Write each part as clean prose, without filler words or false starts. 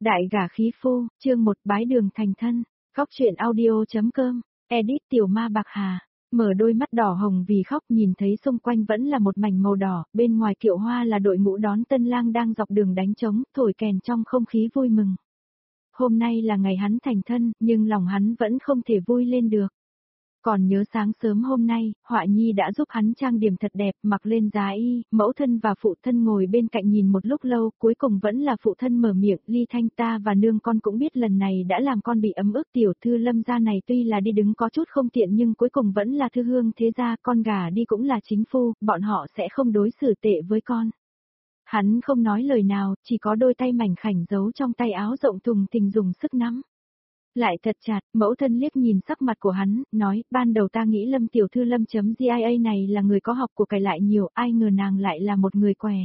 Đại gả khí phu, chương 1 bái đường thành thân, góc truyện audio.com, edit Tiểu Ma Bạc Hà, mở đôi mắt đỏ hồng vì khóc nhìn thấy xung quanh vẫn là một mảnh màu đỏ, bên ngoài kiệu hoa là đội ngũ đón tân lang đang dọc đường đánh trống, thổi kèn trong không khí vui mừng. Hôm nay là ngày hắn thành thân, nhưng lòng hắn vẫn không thể vui lên được. Còn nhớ sáng sớm hôm nay, Họa Nhi đã giúp hắn trang điểm thật đẹp, mặc lên giá y, mẫu thân và phụ thân ngồi bên cạnh nhìn một lúc lâu, cuối cùng vẫn là phụ thân mở miệng, Ly Thanh ta và nương con cũng biết lần này đã làm con bị ấm ức, tiểu thư Lâm gia này tuy là đi đứng có chút không tiện nhưng cuối cùng vẫn là thư hương thế gia, con gả đi cũng là chính phu, bọn họ sẽ không đối xử tệ với con. Hắn không nói lời nào, chỉ có đôi tay mảnh khảnh giấu trong tay áo rộng thùng thình dùng sức nắm lại thật chặt, mẫu thân liếc nhìn sắc mặt của hắn, nói, ban đầu ta nghĩ Lâm tiểu thư Lâm.gia này là người có học của cải lại nhiều, ai ngờ nàng lại là một người què.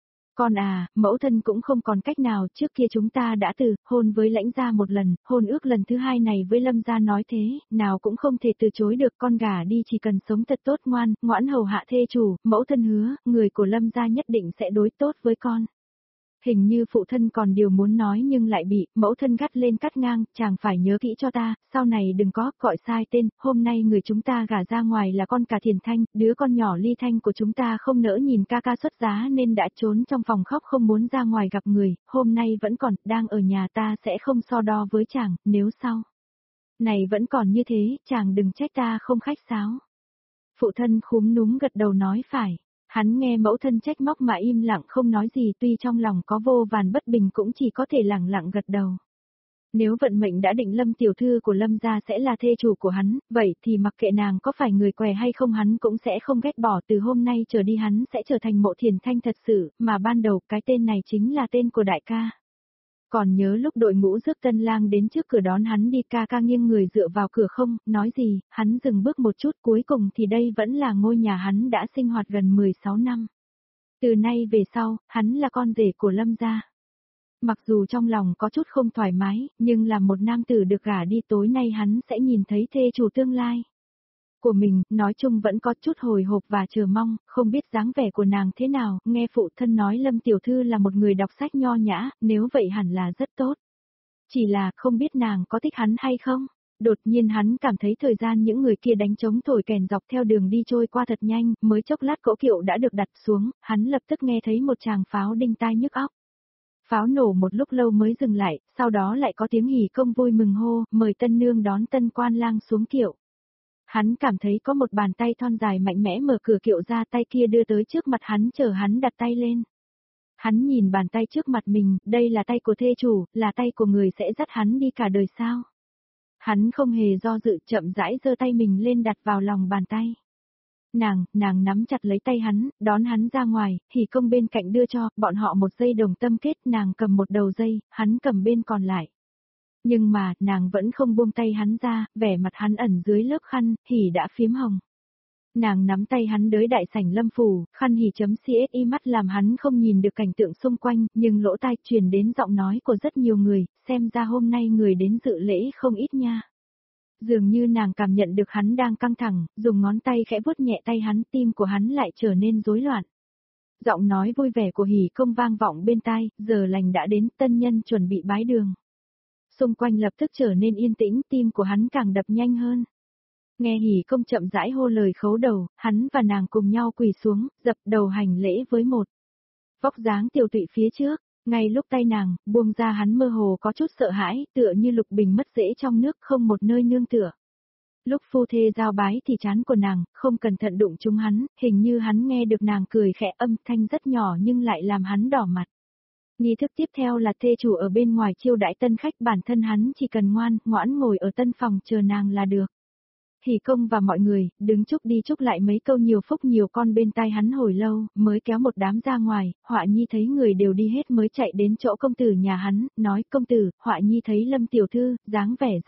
Con à, mẫu thân cũng không còn cách nào, trước kia chúng ta đã từ hôn với Lãnh gia một lần, hôn ước lần thứ hai này với Lâm gia nói thế, nào cũng không thể từ chối được, con gả đi chỉ cần sống thật tốt ngoan, ngoãn hầu hạ thê chủ, mẫu thân hứa, người của Lâm gia nhất định sẽ đối tốt với con. Hình như phụ thân còn điều muốn nói nhưng lại bị mẫu thân gắt lên cắt ngang, chàng phải nhớ kỹ cho ta, sau này đừng có gọi sai tên, hôm nay người chúng ta gả ra ngoài là con cả Thiền Thanh, đứa con nhỏ Ly Thanh của chúng ta không nỡ nhìn ca ca xuất giá nên đã trốn trong phòng khóc không muốn ra ngoài gặp người, hôm nay vẫn còn, đang ở nhà ta sẽ không so đo với chàng, nếu sau này vẫn còn như thế, chàng đừng trách ta không khách sáo. Phụ thân khúm núm gật đầu nói phải. Hắn nghe mẫu thân trách móc mà im lặng không nói gì, tuy trong lòng có vô vàn bất bình cũng chỉ có thể lặng lặng gật đầu. Nếu vận mệnh đã định Lâm tiểu thư của Lâm gia sẽ là thê chủ của hắn, vậy thì mặc kệ nàng có phải người què hay không hắn cũng sẽ không ghét bỏ, từ hôm nay trở đi hắn sẽ trở thành Mộ Thiền Thanh thật sự, mà ban đầu cái tên này chính là tên của đại ca. Còn nhớ lúc đội ngũ rước tân lang đến trước cửa đón hắn đi, ca ca nghiêng người dựa vào cửa không, nói gì, hắn dừng bước một chút, cuối cùng thì đây vẫn là ngôi nhà hắn đã sinh hoạt gần 16 năm. Từ nay về sau, hắn là con rể của Lâm gia. Mặc dù trong lòng có chút không thoải mái, nhưng là một nam tử được gả đi, tối nay hắn sẽ nhìn thấy thê chủ tương lai của mình, nói chung vẫn có chút hồi hộp và chờ mong, không biết dáng vẻ của nàng thế nào, nghe phụ thân nói Lâm tiểu thư là một người đọc sách nho nhã, nếu vậy hẳn là rất tốt. Chỉ là không biết nàng có thích hắn hay không? Đột nhiên hắn cảm thấy thời gian những người kia đánh trống thổi kèn dọc theo đường đi trôi qua thật nhanh, mới chốc lát cỗ kiệu đã được đặt xuống, hắn lập tức nghe thấy một tràng pháo đinh tai nhức óc. Pháo nổ một lúc lâu mới dừng lại, sau đó lại có tiếng hỉ công vui mừng hô, mời tân nương đón tân quan lang xuống kiệu. Hắn cảm thấy có một bàn tay thon dài mạnh mẽ mở cửa kiệu ra, tay kia đưa tới trước mặt hắn chờ hắn đặt tay lên. Hắn nhìn bàn tay trước mặt mình, đây là tay của thê chủ, là tay của người sẽ dắt hắn đi cả đời sao. Hắn không hề do dự, chậm rãi giơ tay mình lên đặt vào lòng bàn tay. Nàng nắm chặt lấy tay hắn, đón hắn ra ngoài, hỉ công bên cạnh đưa cho, bọn họ một dây đồng tâm kết, nàng cầm một đầu dây, hắn cầm bên còn lại. Nhưng mà, nàng vẫn không buông tay hắn ra, vẻ mặt hắn ẩn dưới lớp khăn, hỉ đã phiếm hồng. Nàng nắm tay hắn đới đại sảnh Lâm phủ, khăn hỉ.csi mắt làm hắn không nhìn được cảnh tượng xung quanh, nhưng lỗ tai truyền đến giọng nói của rất nhiều người, xem ra hôm nay người đến dự lễ không ít nha. Dường như nàng cảm nhận được hắn đang căng thẳng, dùng ngón tay khẽ vuốt nhẹ tay hắn, tim của hắn lại trở nên rối loạn. Giọng nói vui vẻ của hỉ công vang vọng bên tai, giờ lành đã đến, tân nhân chuẩn bị bái đường. Xung quanh lập tức trở nên yên tĩnh, tim của hắn càng đập nhanh hơn. Nghe hỉ công chậm rãi hô lời khấu đầu, hắn và nàng cùng nhau quỳ xuống, dập đầu hành lễ với một vóc dáng tiểu tụy phía trước. Ngay lúc tay nàng buông ra hắn mơ hồ có chút sợ hãi, tựa như lục bình mất rễ trong nước không một nơi nương tựa. Lúc phu thê giao bái thì trán của nàng không cẩn thận đụng trúng hắn, hình như hắn nghe được nàng cười khẽ, âm thanh rất nhỏ nhưng lại làm hắn đỏ mặt. Nghi thức tiếp theo là thê chủ ở bên ngoài chiêu đãi tân khách, bản thân hắn chỉ cần ngoãn ngồi ở tân phòng chờ nàng là được. Hỉ công và mọi người, đứng chúc đi chúc lại mấy câu nhiều phúc nhiều con bên tai hắn hồi lâu, mới kéo một đám ra ngoài, Họa Nhi thấy người đều đi hết mới chạy đến chỗ công tử nhà hắn, nói công tử, Họa Nhi thấy Lâm tiểu thư, dáng vẻ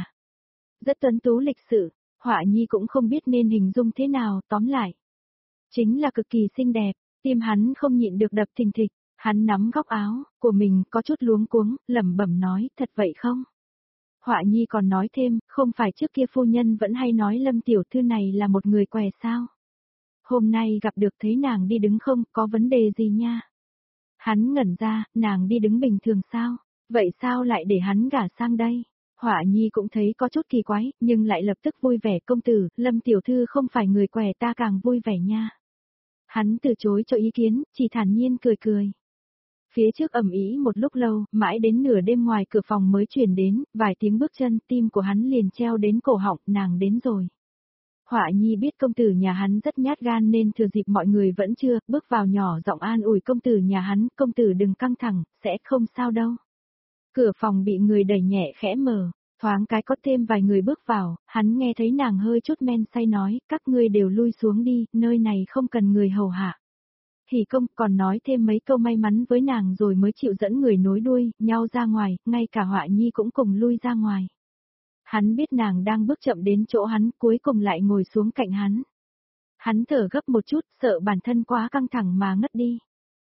rất tuấn tú lịch sự, Họa Nhi cũng không biết nên hình dung thế nào, tóm lại. Chính là cực kỳ xinh đẹp, tim hắn không nhịn được đập thình thịch, hắn nắm góc áo của mình có chút luống cuống, lẩm bẩm nói, thật vậy không? Họa Nhi còn nói thêm, không phải trước kia phu nhân vẫn hay nói Lâm tiểu thư này là một người què sao? Hôm nay gặp được thấy nàng đi đứng không, có vấn đề gì nha? Hắn ngẩn ra, nàng đi đứng bình thường sao? Vậy sao lại để hắn gả sang đây? Họa Nhi cũng thấy có chút kỳ quái, nhưng lại lập tức vui vẻ công tử, Lâm tiểu thư không phải người què ta càng vui vẻ nha. Hắn từ chối cho ý kiến, chỉ thản nhiên cười cười. Phía trước ầm ĩ một lúc lâu, mãi đến nửa đêm ngoài cửa phòng mới truyền đến, vài tiếng bước chân, tim của hắn liền treo đến cổ họng, nàng đến rồi. Họa Nhi biết công tử nhà hắn rất nhát gan nên thừa dịp mọi người vẫn chưa, bước vào nhỏ giọng an ủi công tử nhà hắn, công tử đừng căng thẳng, sẽ không sao đâu. Cửa phòng bị người đẩy nhẹ khẽ mở, thoáng cái có thêm vài người bước vào, hắn nghe thấy nàng hơi chút men say nói, các ngươi đều lui xuống đi, nơi này không cần người hầu hạ. Thì công còn nói thêm mấy câu may mắn với nàng rồi mới chịu dẫn người nối đuôi, nhau ra ngoài, ngay cả Họa Nhi cũng cùng lui ra ngoài. Hắn biết nàng đang bước chậm đến chỗ hắn, cuối cùng lại ngồi xuống cạnh hắn. Hắn thở gấp một chút, sợ bản thân quá căng thẳng mà ngất đi.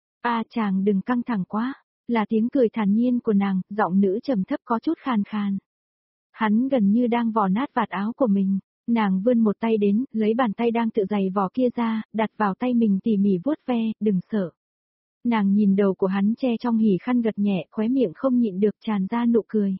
Chàng đừng căng thẳng quá, là tiếng cười thản nhiên của nàng, giọng nữ trầm thấp có chút khàn khàn. Hắn gần như đang vò nát vạt áo của mình, nàng vươn một tay đến, lấy bàn tay đang tự giày vò kia ra, đặt vào tay mình tỉ mỉ vuốt ve, đừng sợ. Nàng nhìn đầu của hắn che trong hỉ khăn gật nhẹ, khóe miệng không nhịn được tràn ra nụ cười.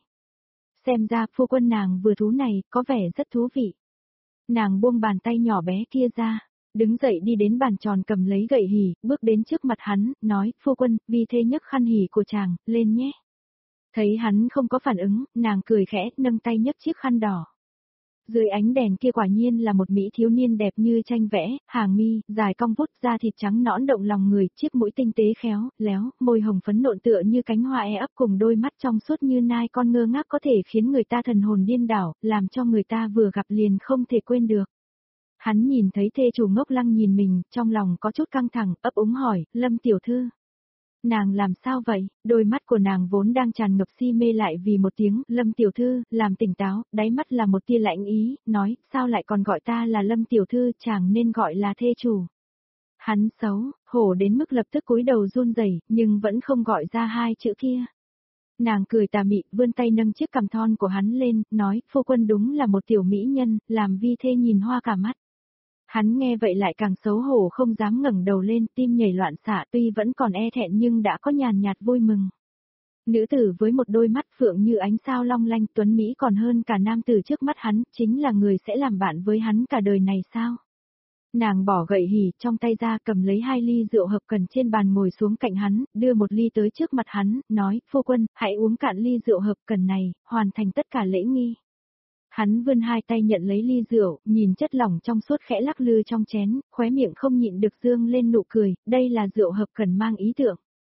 Xem ra phu quân nàng vừa thú này, có vẻ rất thú vị. Nàng buông bàn tay nhỏ bé kia ra, đứng dậy đi đến bàn tròn cầm lấy gậy hỉ, bước đến trước mặt hắn, nói, phu quân, vì thế nhấc khăn hỉ của chàng, lên nhé. Thấy hắn không có phản ứng, nàng cười khẽ, nâng tay nhấc chiếc khăn đỏ. Dưới ánh đèn kia quả nhiên là một mỹ thiếu niên đẹp như tranh vẽ, hàng mi, dài cong vút, da thịt trắng nõn động lòng người, chiếc mũi tinh tế khéo, léo, môi hồng phấn nộn tựa như cánh hoa ấp cùng đôi mắt trong suốt như nai con ngơ ngác có thể khiến người ta thần hồn điên đảo, làm cho người ta vừa gặp liền không thể quên được. Hắn nhìn thấy thê chủ ngốc lăng nhìn mình, trong lòng có chút căng thẳng, ấp úng hỏi, Lâm tiểu thư. Nàng làm sao vậy? Đôi mắt của nàng vốn đang tràn ngập si mê lại vì một tiếng, Lâm tiểu thư, làm tỉnh táo, đáy mắt là một tia lạnh ý, nói, sao lại còn gọi ta là Lâm tiểu thư, chàng nên gọi là thê chủ. Hắn xấu, hổ đến mức lập tức cúi đầu run rẩy, nhưng vẫn không gọi ra hai chữ kia. Nàng cười tà mị, vươn tay nâng chiếc cằm thon của hắn lên, nói, phu quân đúng là một tiểu mỹ nhân, làm vi thê nhìn hoa cả mắt. Hắn nghe vậy lại càng xấu hổ không dám ngẩng đầu lên, tim nhảy loạn xạ, tuy vẫn còn e thẹn nhưng đã có nhàn nhạt vui mừng. Nữ tử với một đôi mắt phượng như ánh sao long lanh tuấn Mỹ còn hơn cả nam tử trước mắt hắn, chính là người sẽ làm bạn với hắn cả đời này sao? Nàng bỏ gậy hỉ trong tay ra cầm lấy 2 ly rượu hợp cần trên bàn ngồi xuống cạnh hắn, đưa một ly tới trước mặt hắn, nói, phu quân, hãy uống cạn ly rượu hợp cần này, hoàn thành tất cả lễ nghi. Hắn vươn 2 tay nhận lấy ly rượu, nhìn chất lỏng trong suốt khẽ lắc lư trong chén, khóe miệng không nhịn được dương lên nụ cười, đây là rượu hợp cần mang ý tưởng.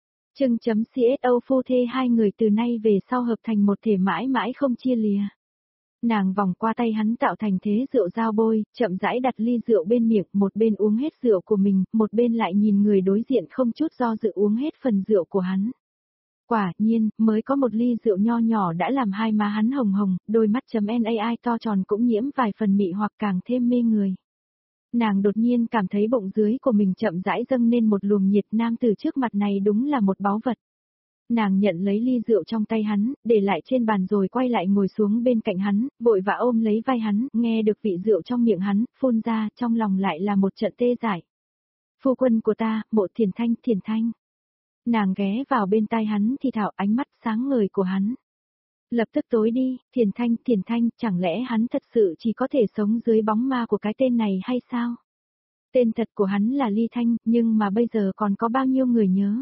CSO phu thê hai người từ nay về sau hợp thành một thể mãi mãi không chia lìa. Nàng vòng qua tay hắn tạo thành thế rượu giao bôi, chậm rãi đặt ly rượu bên miệng, một bên uống hết rượu của mình, một bên lại nhìn người đối diện không chút do dự uống hết phần rượu của hắn. Quả nhiên, mới có một ly rượu nho nhỏ đã làm hai má hắn hồng hồng, đôi mắt .NAI to tròn cũng nhiễm vài phần mị hoặc càng thêm mê người. Nàng đột nhiên cảm thấy bụng dưới của mình chậm rãi dâng lên một luồng nhiệt, nam từ trước mặt này đúng là một báu vật. Nàng nhận lấy ly rượu trong tay hắn, để lại trên bàn rồi quay lại ngồi xuống bên cạnh hắn, vội vã ôm lấy vai hắn, nghe được vị rượu trong miệng hắn, phun ra, trong lòng lại là một trận tê dại. Phu quân của ta, Mộ Thiền Thanh, Thiền Thanh. Nàng ghé vào bên tai hắn thì thảo ánh mắt sáng ngời của hắn. Lập tức tối đi, Thiền Thanh, chẳng lẽ hắn thật sự chỉ có thể sống dưới bóng ma của cái tên này hay sao? Tên thật của hắn là Ly Thanh, nhưng mà bây giờ còn có bao nhiêu người nhớ?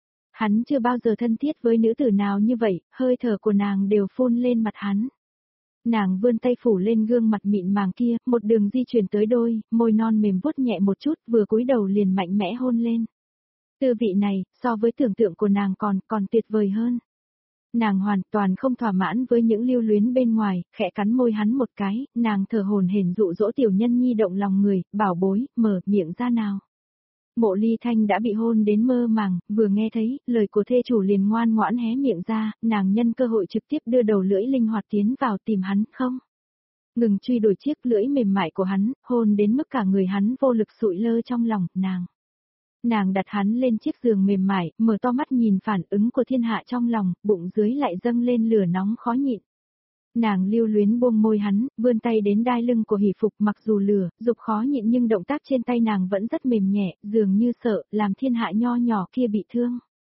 Hắn chưa bao giờ thân thiết với nữ tử nào như vậy, hơi thở của nàng đều phun lên mặt hắn. Nàng vươn tay phủ lên gương mặt mịn màng kia, một đường di chuyển tới đôi, môi non mềm vuốt nhẹ một chút, vừa cúi đầu liền mạnh mẽ hôn lên. Tư vị này, so với tưởng tượng của nàng còn tuyệt vời hơn. Nàng hoàn toàn không thỏa mãn với những lưu luyến bên ngoài, khẽ cắn môi hắn một cái, nàng thở hổn hển dụ dỗ tiểu nhân nhi động lòng người, bảo bối, mở miệng ra nào. Mộ Ly Thanh đã bị hôn đến mơ màng, vừa nghe thấy, lời của thê chủ liền ngoan ngoãn hé miệng ra, nàng nhân cơ hội trực tiếp đưa đầu lưỡi linh hoạt tiến vào tìm hắn, không. Ngừng truy đuổi chiếc lưỡi mềm mại của hắn, hôn đến mức cả người hắn vô lực sụi lơ trong lòng, nàng. Nàng đặt hắn lên chiếc giường mềm mại, mở to mắt nhìn phản ứng của thiên hạ trong lòng, bụng dưới lại dâng lên lửa nóng khó nhịn. Nàng lưu luyến buông môi hắn, vươn tay đến đai lưng của hỷ phục mặc dù lửa, dục khó nhịn nhưng động tác trên tay nàng vẫn rất mềm nhẹ, dường như sợ, làm thiên hạ nho nhỏ kia bị thương.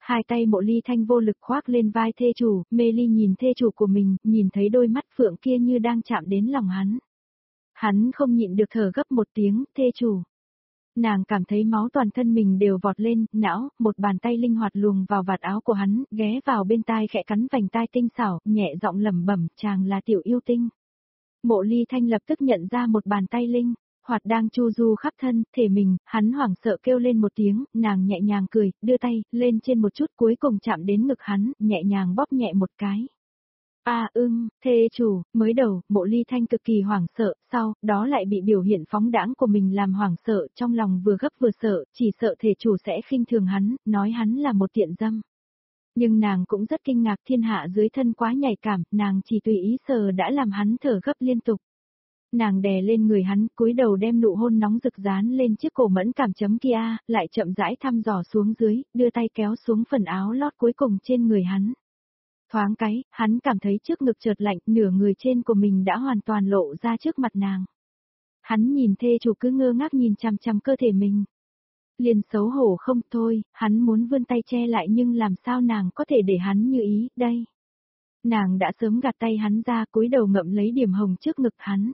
Hai tay Mộ Ly Thanh vô lực khoác lên vai thê chủ, mê ly nhìn thê chủ của mình, nhìn thấy đôi mắt phượng kia như đang chạm đến lòng hắn. Hắn không nhịn được thở gấp một tiếng, thê chủ. Nàng cảm thấy máu toàn thân mình đều vọt lên, não, một bàn tay linh hoạt luồng vào vạt áo của hắn, ghé vào bên tai khẽ cắn vành tai tinh xảo, nhẹ giọng lẩm bẩm, chàng là tiểu yêu tinh. Mộ Ly Thanh lập tức nhận ra một bàn tay linh hoạt đang chu du khắp thân, thể mình, hắn hoảng sợ kêu lên một tiếng, nàng nhẹ nhàng cười, đưa tay, lên trên một chút cuối cùng chạm đến ngực hắn, nhẹ nhàng bóp nhẹ một cái. Thê chủ, mới đầu, Mộ Ly Thanh cực kỳ hoảng sợ, sau, đó lại bị biểu hiện phóng đãng của mình làm hoảng sợ, trong lòng vừa gấp vừa sợ, chỉ sợ thể chủ sẽ khinh thường hắn, nói hắn là một tiện dâm. Nhưng nàng cũng rất kinh ngạc thiên hạ dưới thân quá nhạy cảm, nàng chỉ tùy ý sờ đã làm hắn thở gấp liên tục. Nàng đè lên người hắn, cúi đầu đem nụ hôn nóng rực dán lên chiếc cổ mẫn cảm chấm kia, lại chậm rãi thăm dò xuống dưới, đưa tay kéo xuống phần áo lót cuối cùng trên người hắn. Thoáng cái, hắn cảm thấy trước ngực chợt lạnh, nửa người trên của mình đã hoàn toàn lộ ra trước mặt nàng. Hắn nhìn thê chủ cứ ngơ ngác nhìn chằm chằm cơ thể mình. Liền xấu hổ không thôi, hắn muốn vươn tay che lại nhưng làm sao nàng có thể để hắn như ý, đây. Nàng đã sớm gạt tay hắn ra cúi đầu ngậm lấy điểm hồng trước ngực hắn.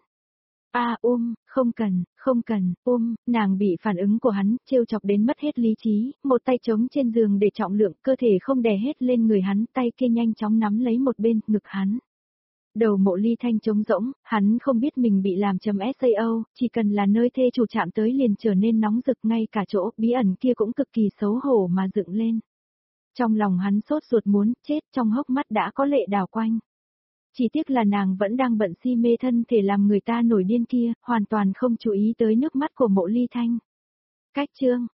Không cần, nàng bị phản ứng của hắn, trêu chọc đến mất hết lý trí, một tay chống trên giường để trọng lượng, cơ thể không đè hết lên người hắn, tay kia nhanh chóng nắm lấy một bên, ngực hắn. Đầu Mộ Ly Thanh trống rỗng, hắn không biết mình bị làm chấm SAO, chỉ cần là nơi thê chủ chạm tới liền trở nên nóng rực, ngay cả chỗ bí ẩn kia cũng cực kỳ xấu hổ mà dựng lên. Trong lòng hắn sốt ruột muốn chết, trong hốc mắt đã có lệ đảo quanh. Chỉ tiếc là nàng vẫn đang bận si mê thân thể làm người ta nổi điên kia, hoàn toàn không chú ý tới nước mắt của Mộ Ly Thanh. Cách chương